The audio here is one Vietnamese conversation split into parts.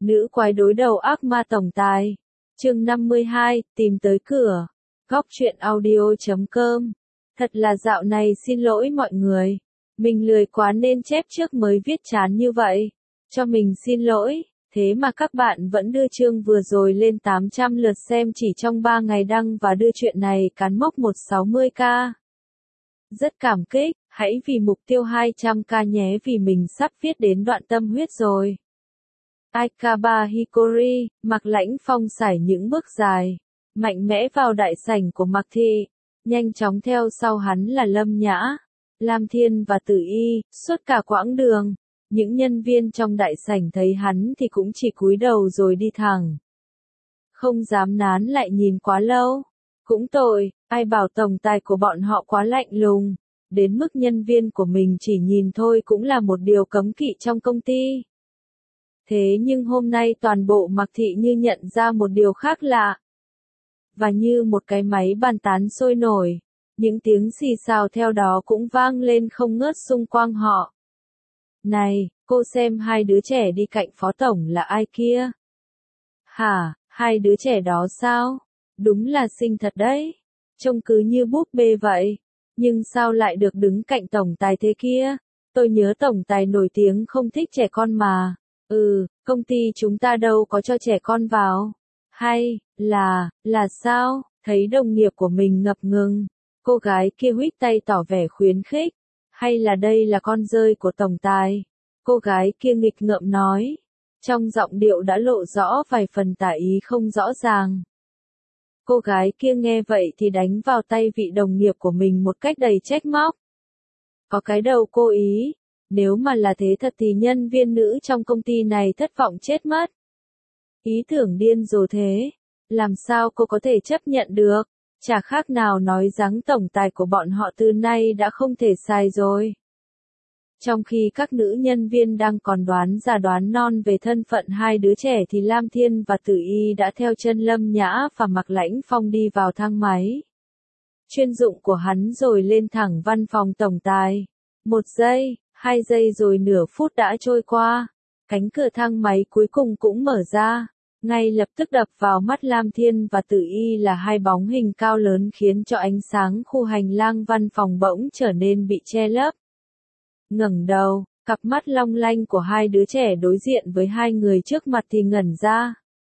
Nữ quái đối đầu ác ma tổng tài. Chương 52, tìm tới cửa. Góc truyện audio.com. Thật là dạo này xin lỗi mọi người. Mình lười quá nên chép trước mới viết chán như vậy. Cho mình xin lỗi. Thế mà các bạn vẫn đưa chương vừa rồi lên 800 lượt xem chỉ trong 3 ngày đăng và đưa chuyện này cán mốc 160k. Rất cảm kích, hãy vì mục tiêu 200k nhé vì mình sắp viết đến đoạn tâm huyết rồi. Aikaba Hikori, Mạc Lãnh Phong sải những bước dài, mạnh mẽ vào đại sảnh của Mạc Thị, nhanh chóng theo sau hắn là Lâm Nhã, Lam Thiên và Tử Y, suốt cả quãng đường. Những nhân viên trong đại sảnh thấy hắn thì cũng chỉ cúi đầu rồi đi thẳng. Không dám nán lại nhìn quá lâu. Cũng tội, ai bảo tổng tài của bọn họ quá lạnh lùng, đến mức nhân viên của mình chỉ nhìn thôi cũng là một điều cấm kỵ trong công ty. Thế nhưng hôm nay toàn bộ Mạc Thị như nhận ra một điều khác lạ. Và như một cái máy bàn tán sôi nổi, những tiếng xì xào theo đó cũng vang lên không ngớt xung quanh họ. Này, cô xem hai đứa trẻ đi cạnh phó tổng là ai kia? Hả, hai đứa trẻ đó sao? Đúng là xinh thật đấy. Trông cứ như búp bê vậy. Nhưng sao lại được đứng cạnh tổng tài thế kia? Tôi nhớ tổng tài nổi tiếng không thích trẻ con mà. Công ty chúng ta đâu có cho trẻ con vào. Hay, là sao? Thấy đồng nghiệp của mình ngập ngừng. Cô gái kia huých tay tỏ vẻ khuyến khích. Hay là đây là con rơi của tổng tài? Cô gái kia nghịch ngợm nói. Trong giọng điệu đã lộ rõ vài phần tả ý không rõ ràng. Cô gái kia nghe vậy thì đánh vào tay vị đồng nghiệp của mình một cách đầy trách móc. Có cái đầu cô ý. Nếu mà là thế thật thì nhân viên nữ trong công ty này thất vọng chết mất. Ý tưởng điên rồ thế. Làm sao cô có thể chấp nhận được? Chả khác nào nói rằng tổng tài của bọn họ từ nay đã không thể xài rồi. Trong khi các nữ nhân viên đang còn đoán già đoán non về thân phận hai đứa trẻ thì Lam Thiên và Tử Y đã theo chân Lâm Nhã và Mạc Lãnh Phong đi vào thang máy chuyên dụng của hắn rồi lên thẳng văn phòng tổng tài. 1 giây, 2 giây rồi nửa phút đã trôi qua. Cánh cửa thang máy cuối cùng cũng mở ra. Ngay lập tức đập vào mắt Lam Thiên và Tử Y là hai bóng hình cao lớn khiến cho ánh sáng khu hành lang văn phòng bỗng trở nên bị che lấp. Ngẩng đầu, cặp mắt long lanh của hai đứa trẻ đối diện với hai người trước mặt thì ngẩn ra.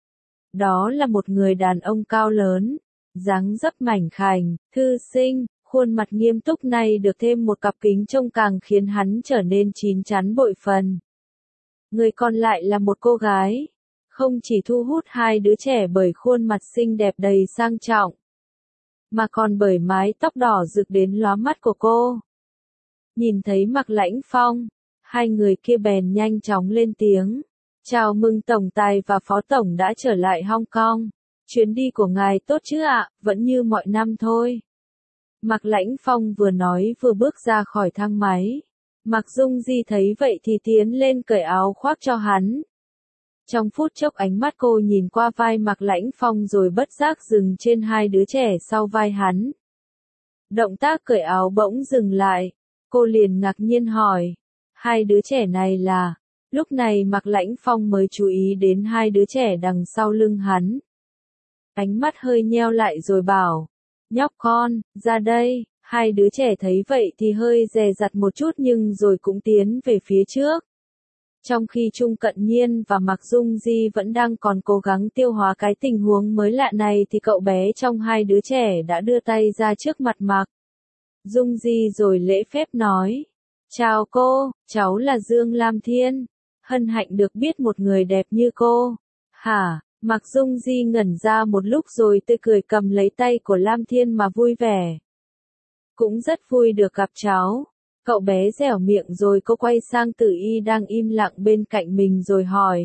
Đó là một người đàn ông cao lớn, dáng dấp mảnh khảnh, thư sinh, khuôn mặt nghiêm túc này được thêm một cặp kính trông càng khiến hắn trở nên chín chắn bội phần. Người còn lại là một cô gái, không chỉ thu hút hai đứa trẻ bởi khuôn mặt xinh đẹp đầy sang trọng, mà còn bởi mái tóc đỏ rực đến lóa mắt của cô. Nhìn thấy Mạc Lãnh Phong, hai người kia bèn nhanh chóng lên tiếng. Chào mừng tổng tài và phó tổng đã trở lại Hong Kong. Chuyến đi của ngài tốt chứ ạ, vẫn như mọi năm thôi. Mạc Lãnh Phong vừa nói vừa bước ra khỏi thang máy. Mạc Dung Di thấy vậy thì tiến lên cởi áo khoác cho hắn. Trong phút chốc ánh mắt cô nhìn qua vai Mạc Lãnh Phong rồi bất giác dừng trên hai đứa trẻ sau vai hắn. Động tác cởi áo bỗng dừng lại. Cô liền ngạc nhiên hỏi. Hai đứa trẻ này là... Lúc này Mạc Lãnh Phong mới chú ý đến hai đứa trẻ đằng sau lưng hắn. Ánh mắt hơi nheo lại rồi bảo. Nhóc con, ra đây. Hai đứa trẻ thấy vậy thì hơi dè dặt một chút nhưng rồi cũng tiến về phía trước. Trong khi Trung Cận Nhiên và Mạc Dung Di vẫn đang còn cố gắng tiêu hóa cái tình huống mới lạ này thì cậu bé trong hai đứa trẻ đã đưa tay ra trước mặt Mạc Dung Di rồi lễ phép nói. Chào cô, cháu là Dương Lam Thiên. Hân hạnh được biết một người đẹp như cô. Hả, Mạc Dung Di ngẩn ra một lúc rồi tươi cười cầm lấy tay của Lam Thiên mà vui vẻ. Cũng rất vui được gặp cháu. Cậu bé dẻo miệng rồi cô quay sang Tử Y đang im lặng bên cạnh mình rồi hỏi.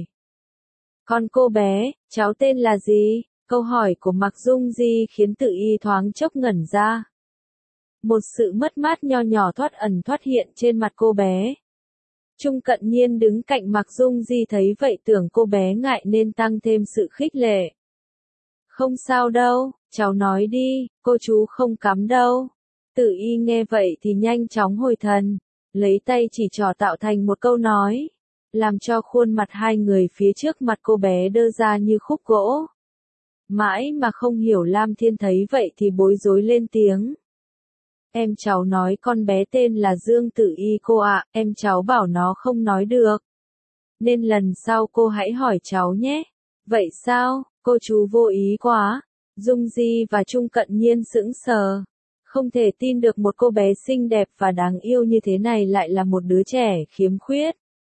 Còn cô bé, cháu tên là gì? Câu hỏi của Mạc Dung Di khiến Tử Y thoáng chốc ngẩn ra. Một sự mất mát nho nhỏ thoát ẩn thoát hiện trên mặt cô bé. Trung Cận Nhiên đứng cạnh Mạc Dung Di thấy vậy tưởng cô bé ngại nên tăng thêm sự khích lệ. Không sao đâu, cháu nói đi, cô chú không cắm đâu. Tử Y nghe vậy thì nhanh chóng hồi thần, lấy tay chỉ trỏ tạo thành một câu nói. làm cho khuôn mặt hai người phía trước mặt cô bé đơ ra như khúc gỗ. Mãi mà không hiểu Lam Thiên thấy vậy thì bối rối lên tiếng. Em cháu nói con bé tên là Dương Tử Y cô ạ, em cháu bảo nó không nói được. Nên lần sau cô hãy hỏi cháu nhé. Vậy sao, cô chú vô ý quá. Dung Di và Trung Cận Nhiên sững sờ. Không thể tin được một cô bé xinh đẹp và đáng yêu như thế này lại là một đứa trẻ khiếm khuyết.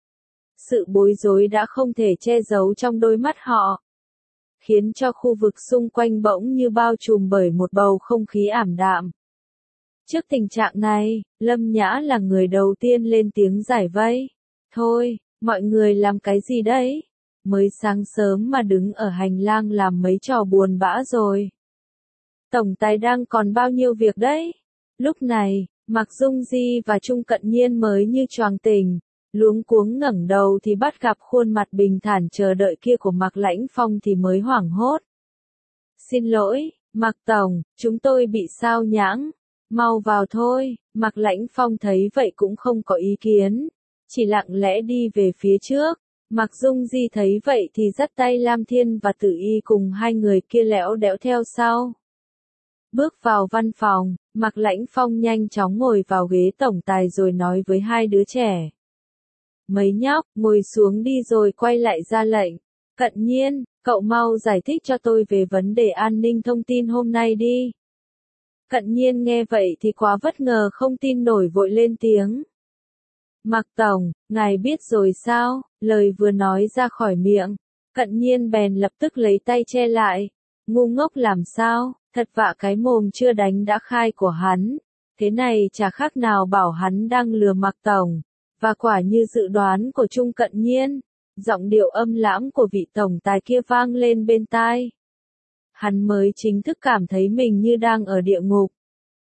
Sự bối rối đã không thể che giấu trong đôi mắt họ, khiến cho khu vực xung quanh bỗng như bao trùm bởi một bầu không khí ảm đạm. Trước tình trạng này, Lâm Nhã là người đầu tiên lên tiếng giải vây. Thôi, mọi người làm cái gì đấy? Mới sáng sớm mà đứng ở hành lang làm mấy trò buồn bã rồi. Tổng tài đang còn bao nhiêu việc đấy? Lúc này, Mạc Dung Di và Trung Cận Nhiên mới như choàng tỉnh, luống cuống ngẩng đầu thì bắt gặp khuôn mặt bình thản chờ đợi kia của Mạc Lãnh Phong thì mới hoảng hốt. Xin lỗi, Mạc Tổng, chúng tôi bị sao nhãng. Mau vào thôi. Mạc Lãnh Phong thấy vậy cũng không có ý kiến, chỉ lặng lẽ đi về phía trước. Mạc Dung Di thấy vậy thì dắt tay Lam Thiên và Tử Y cùng hai người kia lẽo đẽo theo sau. Bước vào văn phòng, Mạc Lãnh Phong nhanh chóng ngồi vào ghế tổng tài rồi nói với hai đứa trẻ. Mấy nhóc, ngồi xuống đi rồi quay lại ra lệnh. Cận Nhiên, cậu mau giải thích cho tôi về vấn đề an ninh thông tin hôm nay đi. Cận Nhiên nghe vậy thì quá bất ngờ không tin nổi vội lên tiếng. Mạc Tổng, ngài biết rồi sao? Lời vừa nói ra khỏi miệng, Cận Nhiên bèn lập tức lấy tay che lại. Ngu ngốc làm sao, thật vạ cái mồm chưa đánh đã khai của hắn. Thế này chả khác nào bảo hắn đang lừa Mạc Tổng. Và quả như dự đoán của Trung Cận Nhiên, giọng điệu âm lãng của vị tổng tài kia vang lên bên tai. Hắn mới chính thức cảm thấy mình như đang ở địa ngục.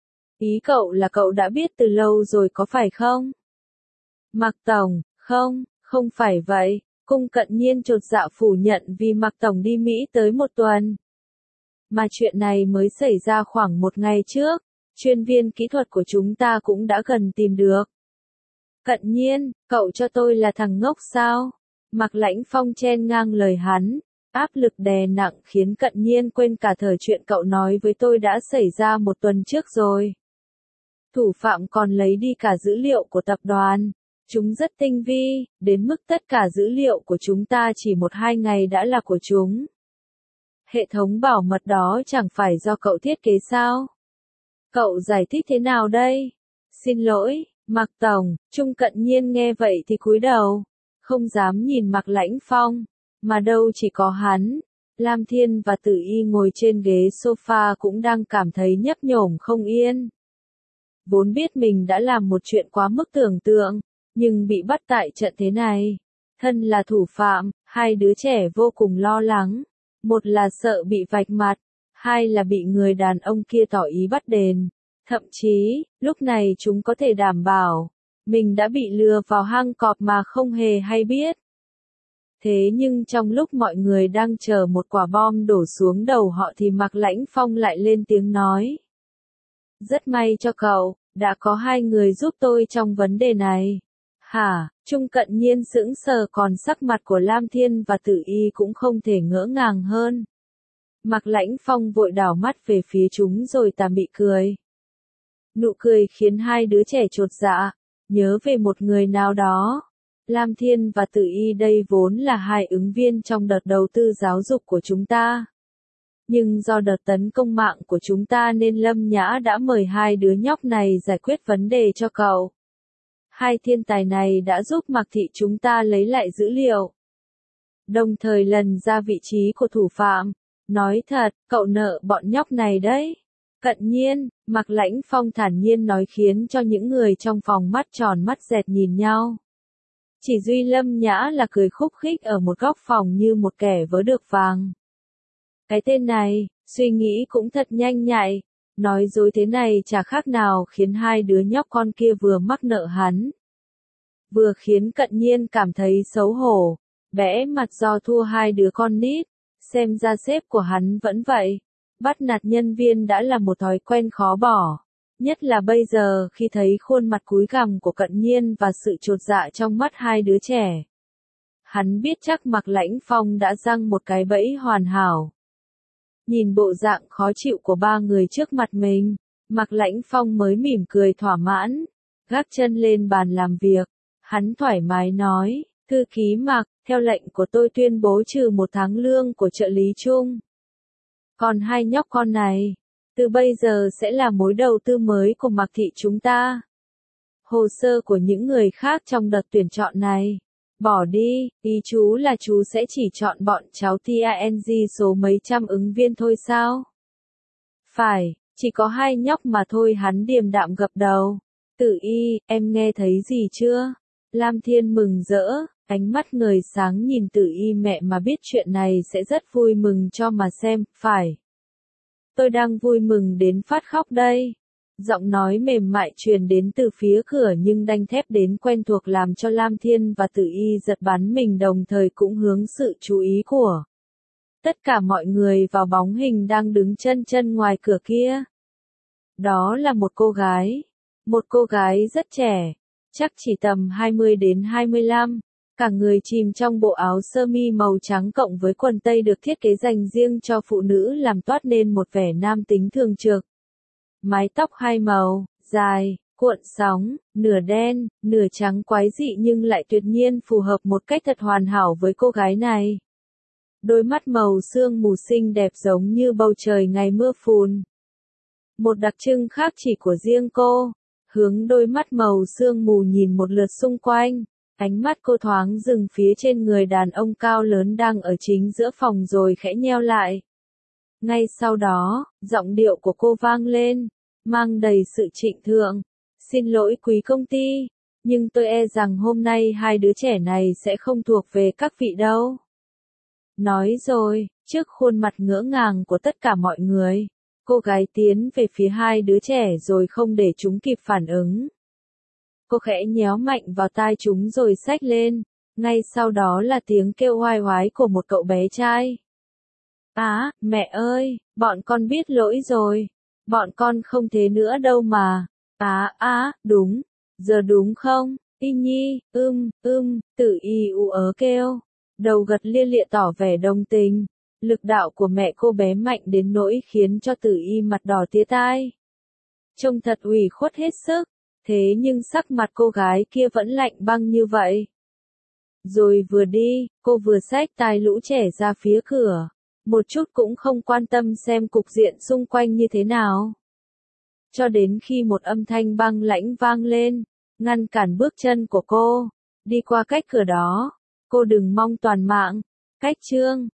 Ý cậu là cậu đã biết từ lâu rồi có phải không? Mạc Tổng, không phải vậy. Cung Cận Nhiên chột dạ phủ nhận vì Mạc Tổng đi Mỹ tới một tuần. Mà chuyện này mới xảy ra khoảng một ngày trước, chuyên viên kỹ thuật của chúng ta cũng đã gần tìm được. Cận Nhiên, cậu cho tôi là thằng ngốc sao? Mạc Lãnh Phong chen ngang lời hắn, áp lực đè nặng khiến Cận Nhiên quên cả thời chuyện cậu nói với tôi đã xảy ra một tuần trước rồi. Thủ phạm còn lấy đi cả dữ liệu của tập đoàn. Chúng rất tinh vi, đến mức tất cả dữ liệu của chúng ta chỉ 1-2 ngày đã là của chúng. Hệ thống bảo mật đó chẳng phải do cậu thiết kế sao? Cậu giải thích thế nào đây? Xin lỗi, Mạc Tổng. Trung Cận Nhiên nghe vậy thì cúi đầu, không dám nhìn Mạc Lãnh Phong, mà đâu chỉ có hắn. Lam Thiên và Tử Y ngồi trên ghế sofa cũng đang cảm thấy nhấp nhổm không yên. Vốn biết mình đã làm một chuyện quá mức tưởng tượng, nhưng bị bắt tại trận thế này. Thân là thủ phạm, hai đứa trẻ vô cùng lo lắng. Một là sợ bị vạch mặt, hai là bị người đàn ông kia tỏ ý bắt đền. Thậm chí, lúc này chúng có thể đảm bảo, mình đã bị lừa vào hang cọp mà không hề hay biết. Thế nhưng trong lúc mọi người đang chờ một quả bom đổ xuống đầu họ thì Mạc Lãnh Phong lại lên tiếng nói. Rất may cho cậu, đã có hai người giúp tôi trong vấn đề này. Hả? Trung Cận Nhiên sững sờ còn sắc mặt của Lam Thiên và Tử Y cũng không thể ngỡ ngàng hơn. Mạc Lãnh Phong vội đảo mắt về phía chúng rồi tà mị cười. Nụ cười khiến hai đứa trẻ chột dạ, nhớ về một người nào đó. Lam Thiên và Tử Y đây vốn là hai ứng viên trong đợt đầu tư giáo dục của chúng ta. Nhưng do đợt tấn công mạng của chúng ta nên Lâm Nhã đã mời hai đứa nhóc này giải quyết vấn đề cho cậu. Hai thiên tài này đã giúp Mạc Thị chúng ta lấy lại dữ liệu, đồng thời lần ra vị trí của thủ phạm. Nói thật, cậu nợ bọn nhóc này đấy. Cận Nhiên, Mạc Lãnh Phong thản nhiên nói khiến cho những người trong phòng mắt tròn mắt dẹt nhìn nhau. Chỉ duy Lâm Nhã là cười khúc khích ở một góc phòng như một kẻ vớ được vàng. Cái tên này, suy nghĩ cũng thật nhanh nhạy, nói dối thế này chả khác nào khiến hai đứa nhóc con kia vừa mắc nợ hắn, vừa khiến Cận Nhiên cảm thấy xấu hổ, bẽ mặt do thua hai đứa con nít. Xem ra sếp của hắn vẫn vậy, bắt nạt nhân viên đã là một thói quen khó bỏ, nhất là bây giờ khi thấy khuôn mặt cúi gằm của Cận Nhiên và sự chột dạ trong mắt hai đứa trẻ. Hắn biết chắc Mạc Lãnh Phong đã giăng một cái bẫy hoàn hảo. Nhìn bộ dạng khó chịu của ba người trước mặt mình, Mạc Lãnh Phong mới mỉm cười thỏa mãn, gác chân lên bàn làm việc. Hắn thoải mái nói, thư ký Mạc, theo lệnh của tôi tuyên bố trừ 1 tháng lương của trợ lý chung. Còn hai nhóc con này, từ bây giờ sẽ là mối đầu tư mới của Mạc Thị chúng ta. Hồ sơ của những người khác trong đợt tuyển chọn này, bỏ đi, ý chú là chú sẽ chỉ chọn bọn cháu TANG số mấy trăm ứng viên thôi sao? Phải, chỉ có hai nhóc mà thôi. Hắn điềm đạm gật đầu. Tử Y, em nghe thấy gì chưa? Lam Thiên mừng rỡ, ánh mắt ngời sáng nhìn Tử Y, mẹ mà biết chuyện này sẽ rất vui mừng cho mà xem, phải. Tôi đang vui mừng đến phát khóc đây. Giọng nói mềm mại truyền đến từ phía cửa nhưng đanh thép đến quen thuộc làm cho Lam Thiên và Tử Y giật bắn mình, đồng thời cũng hướng sự chú ý của tất cả mọi người vào bóng hình đang đứng chân chân ngoài cửa kia. Đó là một cô gái rất trẻ, chắc chỉ tầm 20 đến 25, cả người chìm trong bộ áo sơ mi màu trắng cộng với quần tây được thiết kế dành riêng cho phụ nữ làm toát nên một vẻ nam tính thường trực. Mái tóc hai màu, dài, cuộn sóng, nửa đen, nửa trắng quái dị nhưng lại tuyệt nhiên phù hợp một cách thật hoàn hảo với cô gái này. Đôi mắt màu sương mù xinh đẹp giống như bầu trời ngày mưa phùn. Một đặc trưng khác chỉ của riêng cô. Hướng đôi mắt màu sương mù nhìn một lượt xung quanh, ánh mắt cô thoáng dừng phía trên người đàn ông cao lớn đang ở chính giữa phòng rồi khẽ nheo lại. Ngay sau đó, giọng điệu của cô vang lên, mang đầy sự trịnh thượng. Xin lỗi quý công ty, nhưng tôi e rằng hôm nay hai đứa trẻ này sẽ không thuộc về các vị đâu. Nói rồi, trước khuôn mặt ngỡ ngàng của tất cả mọi người, cô gái tiến về phía hai đứa trẻ rồi không để chúng kịp phản ứng. Cô khẽ nhéo mạnh vào tai chúng rồi xách lên, ngay sau đó là tiếng kêu oai oái của một cậu bé trai. Á, mẹ ơi, bọn con biết lỗi rồi, bọn con không thế nữa đâu mà. Đúng, giờ đúng không? Y Nhi, Tử Y ú ớ kêu, đầu gật lia lịa tỏ vẻ đồng tình. Lực đạo của mẹ cô bé mạnh đến nỗi khiến cho Tử Y mặt đỏ tía tai. Trông thật ủy khuất hết sức, thế nhưng sắc mặt cô gái kia vẫn lạnh băng như vậy. Rồi vừa đi, cô vừa xách tai lũ trẻ ra phía cửa, một chút cũng không quan tâm xem cục diện xung quanh như thế nào. Cho đến khi một âm thanh băng lãnh vang lên, ngăn cản bước chân của cô, đi qua cách cửa đó, cô đừng mong toàn mạng. Cách chương